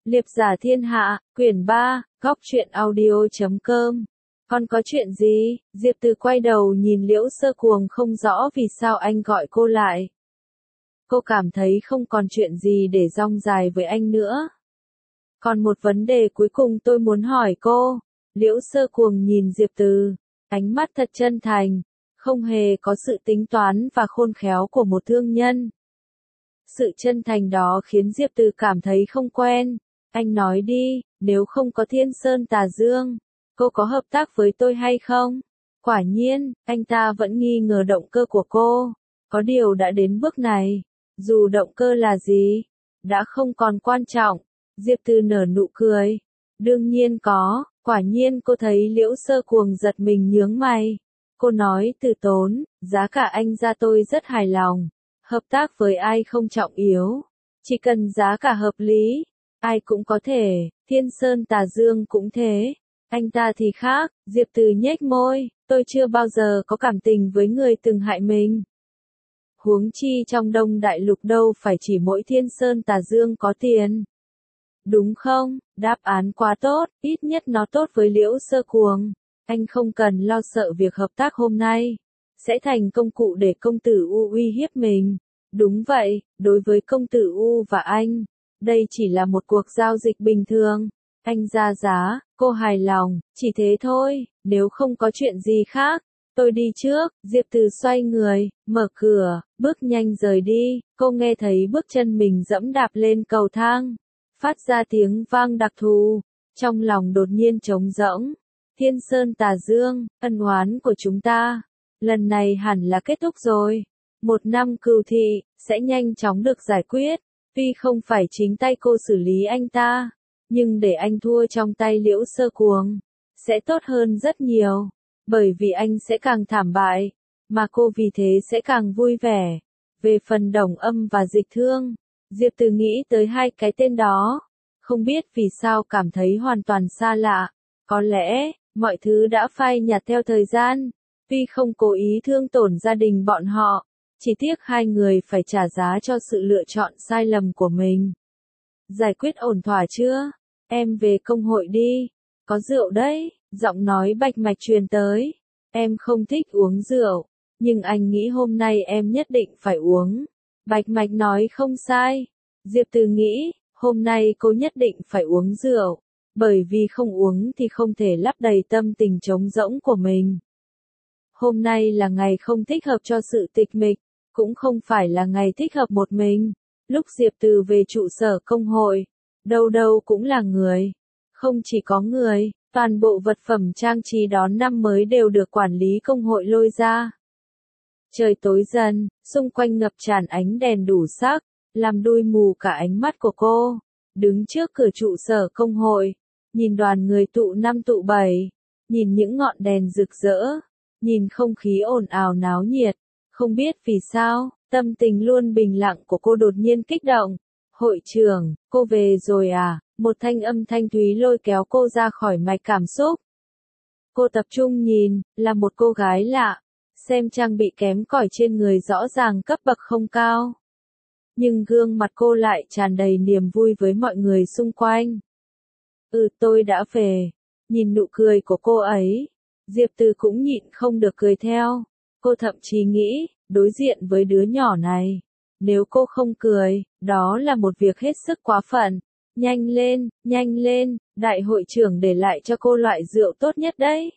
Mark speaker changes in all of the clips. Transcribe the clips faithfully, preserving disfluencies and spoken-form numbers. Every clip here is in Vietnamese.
Speaker 1: Liệp giả thiên hạ, quyển ba, góc truyện audio chấm com. Còn có chuyện gì? Diệp Từ quay đầu nhìn Liễu Sơ Cuồng không rõ vì sao anh gọi cô lại. Cô cảm thấy không còn chuyện gì để dong dài với anh nữa. Còn một vấn đề cuối cùng tôi muốn hỏi cô. Liễu Sơ Cuồng nhìn Diệp Từ, ánh mắt thật chân thành, không hề có sự tính toán và khôn khéo của một thương nhân. Sự chân thành đó khiến Diệp Từ cảm thấy không quen. Anh nói đi, nếu không có Thiên Sơn Tà Dương, cô có hợp tác với tôi hay không? Quả nhiên, anh ta vẫn nghi ngờ động cơ của cô. Có điều đã đến bước này, dù động cơ là gì, đã không còn quan trọng. Diệp Từ nở nụ cười. Đương nhiên có, quả nhiên cô thấy Liễu Sơ Cuồng giật mình nhướng mày. Cô nói từ tốn, giá cả anh ra tôi rất hài lòng. Hợp tác với ai không trọng yếu, chỉ cần giá cả hợp lý, ai cũng có thể, Thiên Sơn Tà Dương cũng thế. Anh ta thì khác, Diệp Từ nhếch môi, tôi chưa bao giờ có cảm tình với người từng hại mình. Huống chi trong Đông Đại Lục đâu phải chỉ mỗi Thiên Sơn Tà Dương có tiền. Đúng không? Đáp án quá tốt, ít nhất nó tốt với Liễu Sơ Cuồng. Anh không cần lo sợ việc hợp tác hôm nay sẽ thành công cụ để công tử U uy hiếp mình. Đúng vậy, đối với công tử U và anh, đây chỉ là một cuộc giao dịch bình thường. Anh ra giá, cô hài lòng, chỉ thế thôi, nếu không có chuyện gì khác, tôi đi trước. Diệp Từ xoay người, mở cửa, bước nhanh rời đi. Cô nghe thấy bước chân mình dẫm đạp lên cầu thang, phát ra tiếng vang đặc thù, trong lòng đột nhiên trống rỗng. Thiên Sơn Tà Dương, ân oán của chúng ta, lần này hẳn là kết thúc rồi. Một năm cừu thị, sẽ nhanh chóng được giải quyết. Tuy không phải chính tay cô xử lý anh ta, nhưng để anh thua trong tay Liễu Sơ Cuồng, sẽ tốt hơn rất nhiều. Bởi vì anh sẽ càng thảm bại, mà cô vì thế sẽ càng vui vẻ. Về phần Đồng Âm và Dịch Thương, Diệp Từ nghĩ tới hai cái tên đó. Không biết vì sao cảm thấy hoàn toàn xa lạ. Có lẽ, mọi thứ đã phai nhạt theo thời gian. Tuy không cố ý thương tổn gia đình bọn họ, chỉ tiếc hai người phải trả giá cho sự lựa chọn sai lầm của mình. Giải quyết ổn thỏa chưa? Em về công hội đi. Có rượu đấy, giọng nói bạch mạch truyền tới. Em không thích uống rượu, nhưng anh nghĩ hôm nay em nhất định phải uống. Bạch mạch nói không sai. Diệp Từ nghĩ, hôm nay cô nhất định phải uống rượu, bởi vì không uống thì không thể lấp đầy tâm tình trống rỗng của mình. Hôm nay là ngày không thích hợp cho sự tịch mịch, cũng không phải là ngày thích hợp một mình. Lúc Diệp Từ về trụ sở công hội, đâu đâu cũng là người. Không chỉ có người, toàn bộ vật phẩm trang trí đón năm mới đều được quản lý công hội lôi ra. Trời tối dần, xung quanh ngập tràn ánh đèn đủ sắc, làm đuôi mù cả ánh mắt của cô. Đứng trước cửa trụ sở công hội, nhìn đoàn người tụ năm tụ bảy, nhìn những ngọn đèn rực rỡ, nhìn không khí ồn ào náo nhiệt. Không biết vì sao, tâm tình luôn bình lặng của cô đột nhiên kích động. Hội trưởng, cô về rồi à? Một thanh âm thanh thúy lôi kéo cô ra khỏi mạch cảm xúc. Cô tập trung nhìn, là một cô gái lạ, xem trang bị kém cỏi trên người rõ ràng cấp bậc không cao. Nhưng gương mặt cô lại tràn đầy niềm vui với mọi người xung quanh. Ừ, tôi đã về. Nhìn nụ cười của cô ấy, Diệp Từ cũng nhịn không được cười theo. Cô thậm chí nghĩ, đối diện với đứa nhỏ này, nếu cô không cười, đó là một việc hết sức quá phận. Nhanh lên, nhanh lên, đại hội trưởng để lại cho cô loại rượu tốt nhất đấy.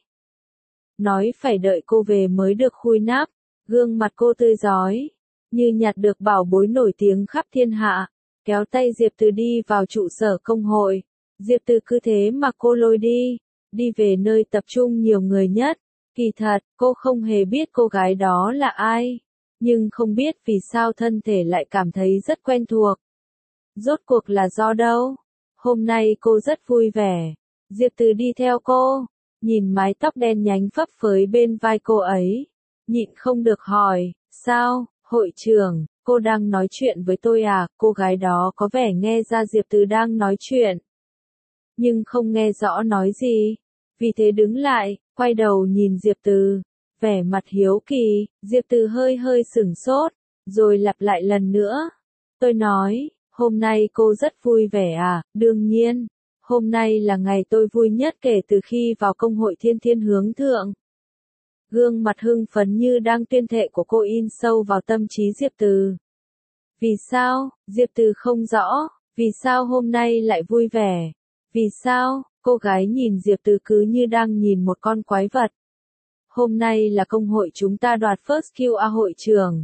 Speaker 1: Nói phải đợi cô về mới được khui nắp, gương mặt cô tươi rói, như nhặt được bảo bối nổi tiếng khắp thiên hạ, kéo tay Diệp Từ đi vào trụ sở công hội. Diệp Từ cứ thế mà cô lôi đi, đi về nơi tập trung nhiều người nhất. Kỳ thật, cô không hề biết cô gái đó là ai, nhưng không biết vì sao thân thể lại cảm thấy rất quen thuộc. Rốt cuộc là do đâu? Hôm nay cô rất vui vẻ. Diệp Từ đi theo cô, nhìn mái tóc đen nhánh phấp phới bên vai cô ấy, nhịn không được hỏi, sao, hội trưởng, cô đang nói chuyện với tôi à? Cô gái đó có vẻ nghe ra Diệp Từ đang nói chuyện, nhưng không nghe rõ nói gì, vì thế đứng lại, quay đầu nhìn Diệp Từ, vẻ mặt hiếu kỳ. Diệp Từ hơi hơi sửng sốt, rồi lặp lại lần nữa. Tôi nói, Hôm nay cô rất vui vẻ à? Đương nhiên. Hôm nay là ngày tôi vui nhất kể từ khi vào công hội Thiên Thiên Hướng Thượng. Gương mặt hưng phấn như đang tuyên thệ của cô in sâu vào tâm trí Diệp Từ. Vì sao? Diệp Từ không rõ. Vì sao hôm nay lại vui vẻ? Vì sao? Cô gái nhìn Diệp Từ cứ như đang nhìn một con quái vật. Hôm nay là công hội chúng ta đoạt First Q A hội trường.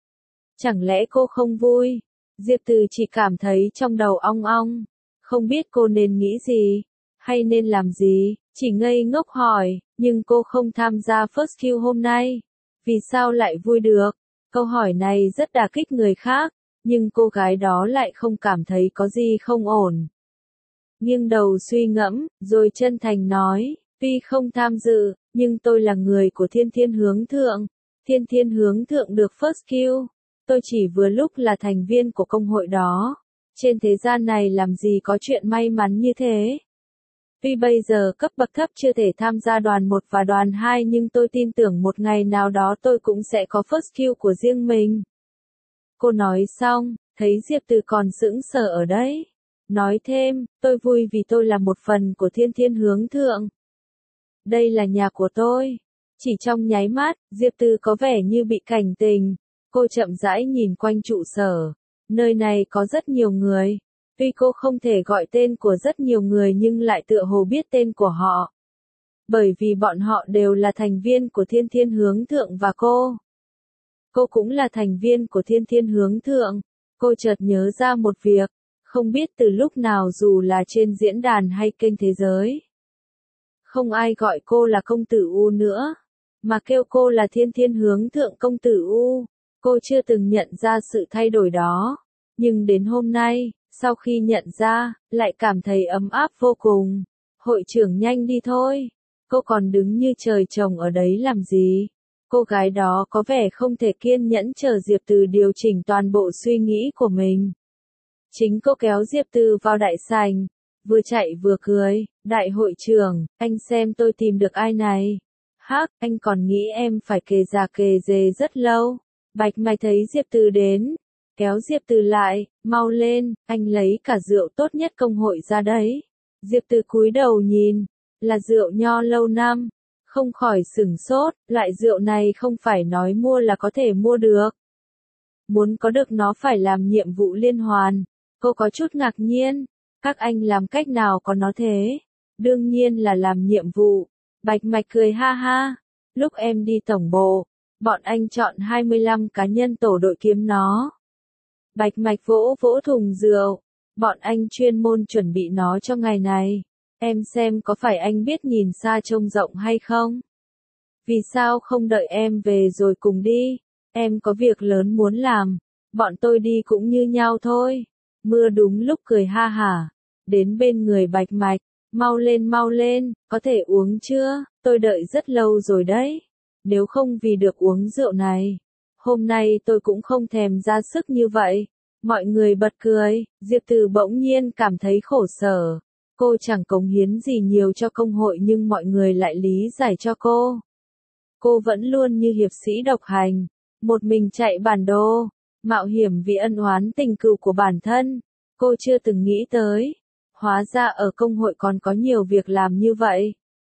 Speaker 1: Chẳng lẽ cô không vui? Diệp Từ chỉ cảm thấy trong đầu ong ong. Không biết cô nên nghĩ gì, hay nên làm gì, chỉ ngây ngốc hỏi, nhưng cô không tham gia First Q hôm nay. Vì sao lại vui được? Câu hỏi này rất đả kích người khác, nhưng cô gái đó lại không cảm thấy có gì không ổn. Nghiêng đầu suy ngẫm, rồi chân thành nói, tuy không tham dự, nhưng tôi là người của Thiên Thiên Hướng Thượng. Thiên Thiên Hướng Thượng được First Q. Tôi chỉ vừa lúc là thành viên của công hội đó. Trên thế gian này làm gì có chuyện may mắn như thế. Tuy bây giờ cấp bậc thấp chưa thể tham gia đoàn một và đoàn hai nhưng tôi tin tưởng một ngày nào đó tôi cũng sẽ có First Q của riêng mình. Cô nói xong, thấy Diệp Từ còn sững sờ ở đấy. Nói thêm, tôi vui vì tôi là một phần của Thiên Thiên Hướng Thượng. Đây là nhà của tôi. Chỉ trong nháy mắt, Diệp Từ có vẻ như bị cảnh tình. Cô chậm rãi nhìn quanh trụ sở. Nơi này có rất nhiều người. Tuy cô không thể gọi tên của rất nhiều người nhưng lại tựa hồ biết tên của họ. Bởi vì bọn họ đều là thành viên của Thiên Thiên Hướng Thượng và cô. Cô cũng là thành viên của Thiên Thiên Hướng Thượng. Cô chợt nhớ ra một việc. Không biết từ lúc nào dù là trên diễn đàn hay kênh thế giới. Không ai gọi cô là công tử U nữa. Mà kêu cô là Thiên Thiên Hướng Thượng công tử U. Cô chưa từng nhận ra sự thay đổi đó. Nhưng đến hôm nay, sau khi nhận ra, lại cảm thấy ấm áp vô cùng. Hội trưởng nhanh đi thôi. Cô còn đứng như trời trồng ở đấy làm gì? Cô gái đó có vẻ không thể kiên nhẫn chờ Diệp Từ điều chỉnh toàn bộ suy nghĩ của mình. Chính cô kéo Diệp Từ vào đại sảnh. Vừa chạy vừa cười. Đại hội trưởng, anh xem tôi tìm được ai này. Hắc, anh còn nghĩ em phải kề già kề dề rất lâu. Bạch Mạch thấy Diệp Từ đến, kéo Diệp Từ lại, mau lên, anh lấy cả rượu tốt nhất công hội ra đấy. Diệp Từ cúi đầu nhìn, là rượu nho lâu năm, không khỏi sửng sốt, loại rượu này không phải nói mua là có thể mua được. Muốn có được nó phải làm nhiệm vụ liên hoàn, cô có chút ngạc nhiên, các anh làm cách nào có nó thế? Đương nhiên là làm nhiệm vụ, Bạch Mạch cười ha ha, lúc em đi tổng bộ. Bọn anh chọn hai mươi lăm cá nhân tổ đội kiếm nó. Bạch Mạch vỗ vỗ thùng rượu. Bọn anh chuyên môn chuẩn bị nó cho ngày này. Em xem có phải anh biết nhìn xa trông rộng hay không? Vì sao không đợi em về rồi cùng đi? Em có việc lớn muốn làm. Bọn tôi đi cũng như nhau thôi. Mưa đúng lúc cười ha hả. Đến bên người Bạch Mạch. Mau lên mau lên, có thể uống chưa? Tôi đợi rất lâu rồi đấy. Nếu không vì được uống rượu này, hôm nay tôi cũng không thèm ra sức như vậy. Mọi người bật cười, Diệp Từ bỗng nhiên cảm thấy khổ sở. Cô chẳng cống hiến gì nhiều cho công hội nhưng mọi người lại lý giải cho cô. Cô vẫn luôn như hiệp sĩ độc hành, một mình chạy bản đồ, mạo hiểm vì ân oán tình cừu của bản thân. Cô chưa từng nghĩ tới, hóa ra ở công hội còn có nhiều việc làm như vậy.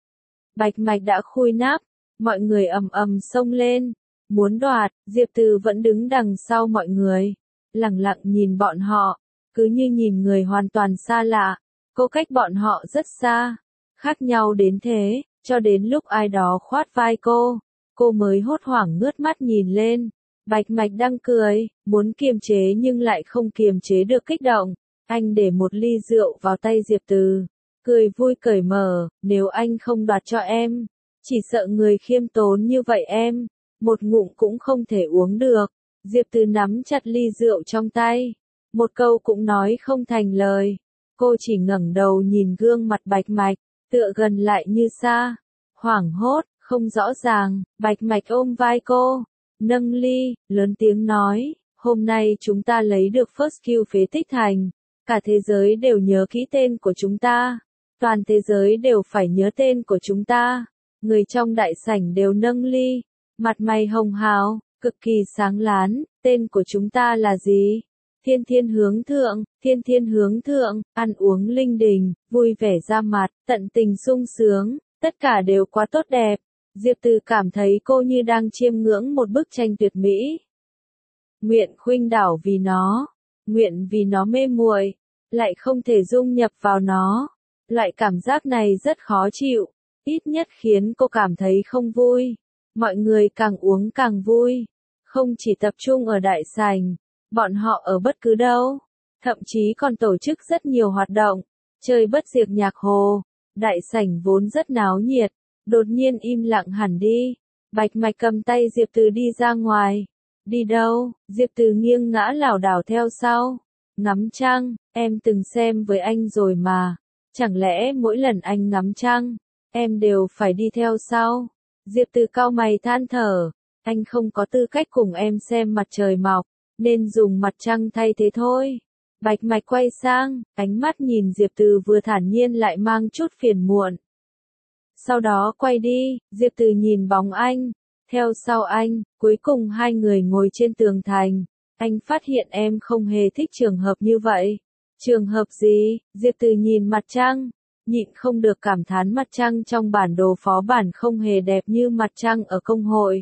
Speaker 1: Bạch Mạch đã khui nắp. Mọi người ầm ầm xông lên, muốn đoạt, Diệp Từ vẫn đứng đằng sau mọi người, lặng lặng nhìn bọn họ, cứ như nhìn người hoàn toàn xa lạ, cô cách bọn họ rất xa, khác nhau đến thế, cho đến lúc ai đó khoát vai cô, cô mới hốt hoảng ngước mắt nhìn lên, Bạch Mạch đang cười, muốn kiềm chế nhưng lại không kiềm chế được kích động, anh để một ly rượu vào tay Diệp Từ, cười vui cởi mở, nếu anh không đoạt cho em. Chỉ sợ người khiêm tốn như vậy em, một ngụm cũng không thể uống được. Diệp Từ nắm chặt ly rượu trong tay, một câu cũng nói không thành lời. Cô chỉ ngẩng đầu nhìn gương mặt Bạch Mạch, tựa gần lại như xa, hoảng hốt, không rõ ràng. Bạch Mạch ôm vai cô, nâng ly, lớn tiếng nói, hôm nay chúng ta lấy được First Q phế tích thành, cả thế giới đều nhớ kỹ tên của chúng ta, toàn thế giới đều phải nhớ tên của chúng ta. Người trong đại sảnh đều nâng ly, mặt mày hồng hào, cực kỳ sáng láng, tên của chúng ta là gì? Thiên thiên hướng thượng, thiên thiên hướng thượng, ăn uống linh đình, vui vẻ ra mặt, tận tình sung sướng, tất cả đều quá tốt đẹp. Diệp Từ cảm thấy cô như đang chiêm ngưỡng một bức tranh tuyệt mỹ. Nguyện khuynh đảo vì nó, nguyện vì nó mê muội, lại không thể dung nhập vào nó. Loại cảm giác này rất khó chịu, ít nhất khiến cô cảm thấy không vui. Mọi người càng uống càng vui, không chỉ tập trung ở đại sảnh, bọn họ ở bất cứ đâu, thậm chí còn tổ chức rất nhiều hoạt động, chơi bất diệt nhạc hồ. Đại sảnh vốn rất náo nhiệt, đột nhiên im lặng hẳn đi. Bạch Mạch cầm tay Diệp Từ đi ra ngoài. Đi đâu? Diệp Từ nghiêng ngã lảo đảo theo sau. Ngắm trăng, em từng xem với anh rồi mà. Chẳng lẽ mỗi lần anh ngắm trăng, em đều phải đi theo sau? Diệp Từ cau mày than thở. Anh không có tư cách cùng em xem mặt trời mọc, nên dùng mặt trăng thay thế thôi. Bạch Mạch quay sang, ánh mắt nhìn Diệp Từ vừa thản nhiên lại mang chút phiền muộn. Sau đó quay đi, Diệp Từ nhìn bóng anh, theo sau anh, cuối cùng hai người ngồi trên tường thành. Anh phát hiện em không hề thích trường hợp như vậy. Trường hợp gì? Diệp Từ nhìn mặt trăng, nhịn không được cảm thán mặt trăng trong bản đồ phó bản không hề đẹp như mặt trăng ở công hội.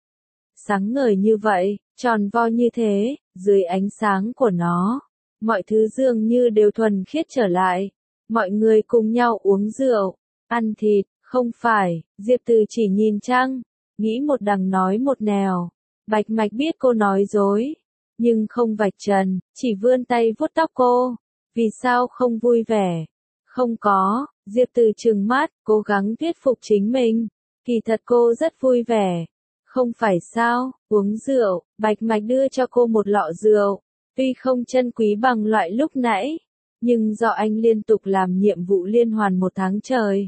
Speaker 1: Sáng ngời như vậy, tròn vo như thế, dưới ánh sáng của nó, mọi thứ dường như đều thuần khiết trở lại. Mọi người cùng nhau uống rượu, ăn thịt, không phải. Diệp Từ chỉ nhìn trăng, nghĩ một đằng nói một nẻo. Bạch Mạch biết cô nói dối, nhưng không vạch trần, chỉ vươn tay vuốt tóc cô. Vì sao không vui vẻ? Không có. Diệp Từ trừng mắt, cố gắng thuyết phục chính mình. Kỳ thật cô rất vui vẻ. Không phải sao? Uống rượu. Bạch Mạch đưa cho cô một lọ rượu. Tuy không chân quý bằng loại lúc nãy, nhưng do anh liên tục làm nhiệm vụ liên hoàn một tháng trời.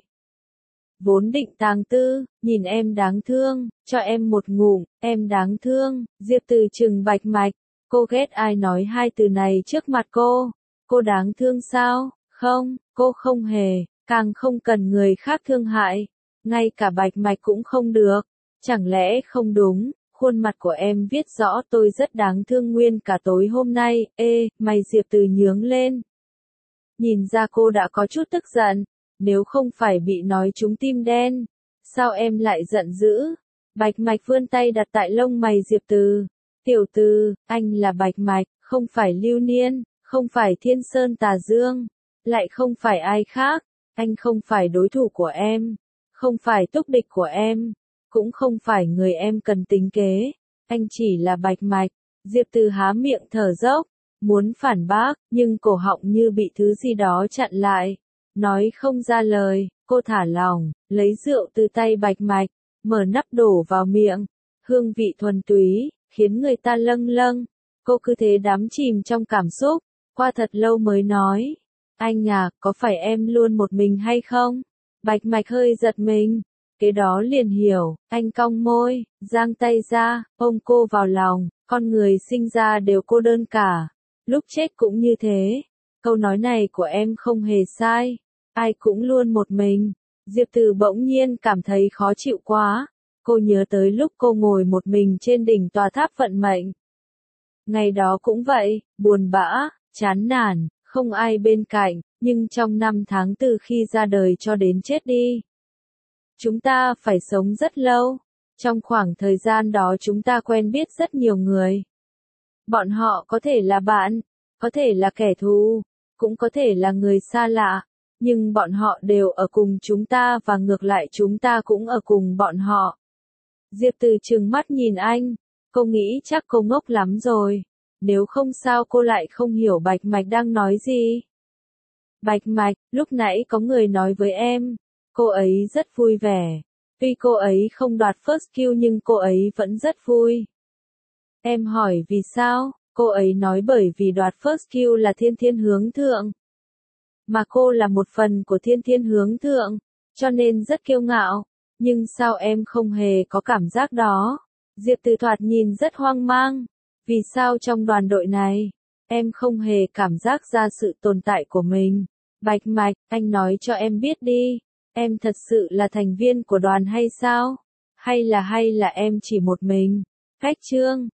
Speaker 1: Vốn định tàng tư, nhìn em đáng thương, cho em một ngụm, em đáng thương. Diệp Từ trừng Bạch Mạch. Cô ghét ai nói hai từ này trước mặt cô. Cô đáng thương sao? Không, cô không hề, càng không cần người khác thương hại. Ngay cả Bạch Mạch cũng không được. Chẳng lẽ không đúng, khuôn mặt của em viết rõ tôi rất đáng thương nguyên cả tối hôm nay. Ê, mày Diệp Từ nhướng lên. Nhìn ra cô đã có chút tức giận. Nếu không phải bị nói trúng tim đen, sao em lại giận dữ? Bạch Mạch vươn tay đặt tại lông mày Diệp Từ. Tiểu Từ, anh là Bạch Mạch, không phải Lưu Niên, không phải Thiên Sơn Tà Dương, lại không phải ai khác. Anh không phải đối thủ của em, không phải túc địch của em, cũng không phải người em cần tính kế. Anh chỉ là Bạch Mạch. Diệp Từ há miệng thở dốc, muốn phản bác, nhưng cổ họng như bị thứ gì đó chặn lại. Nói không ra lời, cô thả lỏng, lấy rượu từ tay Bạch Mạch, mở nắp đổ vào miệng. Hương vị thuần túy, khiến người ta lâng lâng. Cô cứ thế đắm chìm trong cảm xúc, qua thật lâu mới nói. Anh à, có phải em luôn một mình hay không? Bạch Mạch hơi giật mình. Kế đó liền hiểu, anh cong môi, giang tay ra, ôm cô vào lòng. Con người sinh ra đều cô đơn cả. Lúc chết cũng như thế. Câu nói này của em không hề sai. Ai cũng luôn một mình. Diệp Từ bỗng nhiên cảm thấy khó chịu quá. Cô nhớ tới lúc cô ngồi một mình trên đỉnh tòa tháp vận mệnh. Ngày đó cũng vậy, buồn bã, chán nản, không ai bên cạnh, nhưng trong năm tháng từ khi ra đời cho đến chết đi, chúng ta phải sống rất lâu. Trong khoảng thời gian đó chúng ta quen biết rất nhiều người. Bọn họ có thể là bạn, có thể là kẻ thù, cũng có thể là người xa lạ, nhưng bọn họ đều ở cùng chúng ta và ngược lại chúng ta cũng ở cùng bọn họ. Diệp Từ trừng mắt nhìn anh, cô nghĩ chắc cô ngốc lắm rồi. Nếu không sao cô lại không hiểu Bạch Mạch đang nói gì. Bạch Mạch, lúc nãy có người nói với em, cô ấy rất vui vẻ. Tuy cô ấy không đoạt first kill nhưng cô ấy vẫn rất vui. Em hỏi vì sao? Cô ấy nói bởi vì đoạt first kill là thiên thiên hướng thượng. Mà cô là một phần của thiên thiên hướng thượng, cho nên rất kiêu ngạo. Nhưng sao em không hề có cảm giác đó? Diệp Từ thoạt nhìn rất hoang mang. Vì sao trong đoàn đội này, em không hề cảm giác ra sự tồn tại của mình? Bạch Mạch, anh nói cho em biết đi. Em thật sự là thành viên của đoàn hay sao? Hay là hay là em chỉ một mình? Cách chương